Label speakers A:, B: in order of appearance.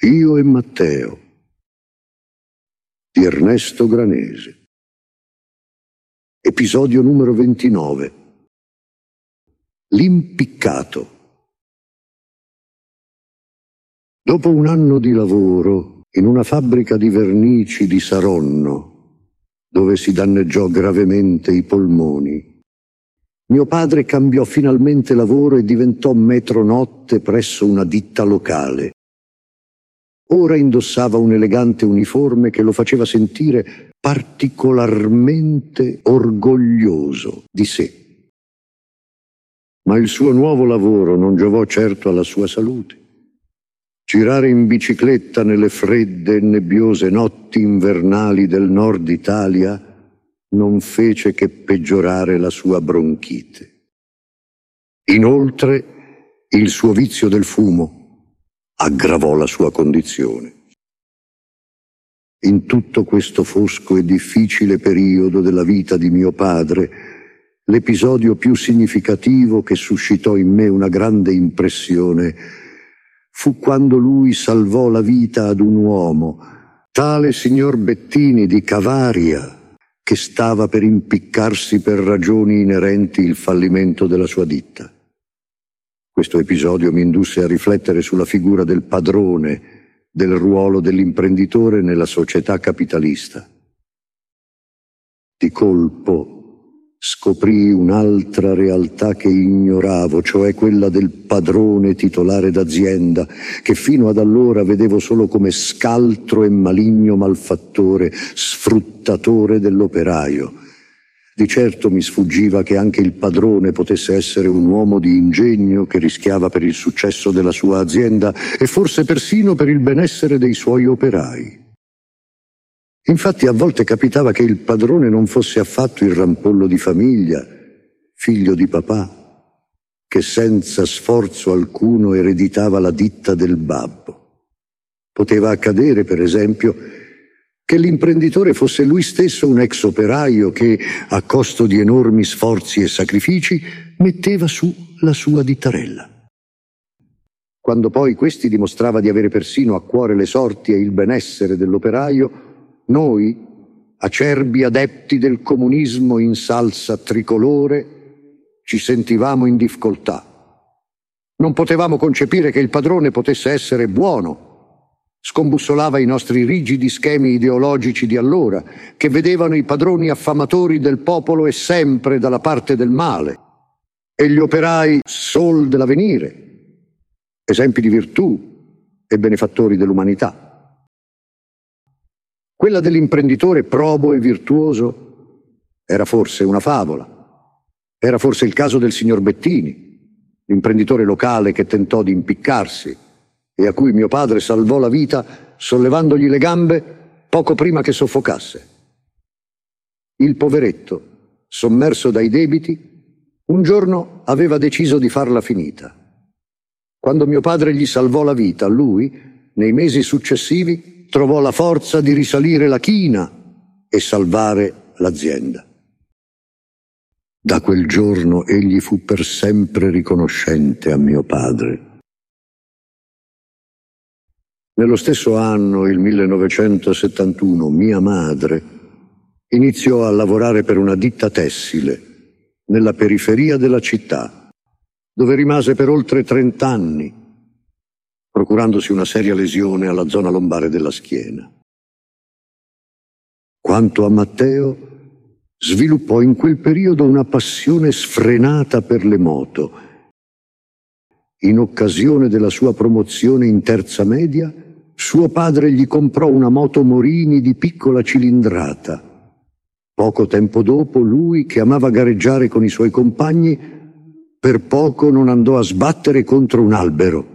A: Io e Matteo di Ernesto Granese. Episodio numero 29. L'impiccato. Dopo un anno di lavoro in una fabbrica di vernici di Saronno, dove si danneggiò gravemente i polmoni, mio padre cambiò finalmente lavoro e diventò metronotte presso una ditta locale. Ora indossava un elegante uniforme che lo faceva sentire particolarmente orgoglioso di sé. Ma il suo nuovo lavoro non giovò certo alla sua salute. Girare in bicicletta nelle fredde e nebbiose notti invernali del nord Italia non fece che peggiorare la sua bronchite. Inoltre, il suo vizio del fumo aggravò la sua condizione. In tutto questo fosco e difficile periodo della vita di mio padre, l'episodio più significativo che suscitò in me una grande impressione fu quando lui salvò la vita ad un uomo, tale signor Bettini di Cavaria, che stava per impiccarsi per ragioni inerenti il fallimento della sua ditta. Questo episodio mi indusse a riflettere sulla figura del padrone, del ruolo dell'imprenditore nella società capitalista. Di colpo scoprii un'altra realtà che ignoravo, cioè quella del padrone titolare d'azienda, che fino ad allora vedevo solo come scaltro e maligno malfattore, sfruttatore dell'operaio. Di certo mi sfuggiva che anche il padrone potesse essere un uomo di ingegno che rischiava per il successo della sua azienda e forse persino per il benessere dei suoi operai. Infatti a volte capitava che il padrone non fosse affatto il rampollo di famiglia, figlio di papà, che senza sforzo alcuno ereditava la ditta del babbo. Poteva accadere, per esempio, che l'imprenditore fosse lui stesso un ex operaio che, a costo di enormi sforzi e sacrifici, metteva su la sua dittarella. Quando poi questi dimostrava di avere persino a cuore le sorti e il benessere dell'operaio, noi, acerbi adepti del comunismo in salsa tricolore, ci sentivamo in difficoltà. Non potevamo concepire che il padrone potesse essere buono. Scombussolava i nostri rigidi schemi ideologici di allora, che vedevano i padroni affamatori del popolo e sempre dalla parte del male, e gli operai sol dell'avvenire, esempi di virtù e benefattori dell'umanità. Quella dell'imprenditore probo e virtuoso era forse una favola. Era forse il caso del signor Bettini, l'imprenditore locale che tentò di impiccarsi e a cui mio padre salvò la vita sollevandogli le gambe poco prima che soffocasse. Il poveretto, sommerso dai debiti, un giorno aveva deciso di farla finita. Quando mio padre gli salvò la vita, lui, nei mesi successivi, trovò la forza di risalire la china e salvare l'azienda. Da quel giorno egli fu per sempre riconoscente a mio padre. Nello stesso anno, il 1971, mia madre iniziò a lavorare per una ditta tessile nella periferia della città, dove rimase per oltre 30 anni, procurandosi una seria lesione alla zona lombare della schiena. Quanto a Matteo, sviluppò in quel periodo una passione sfrenata per le moto. In occasione della sua promozione in terza media, suo padre gli comprò una moto Morini di piccola cilindrata. Poco tempo dopo, lui, che amava gareggiare con i suoi compagni, per poco non andò a sbattere contro un albero.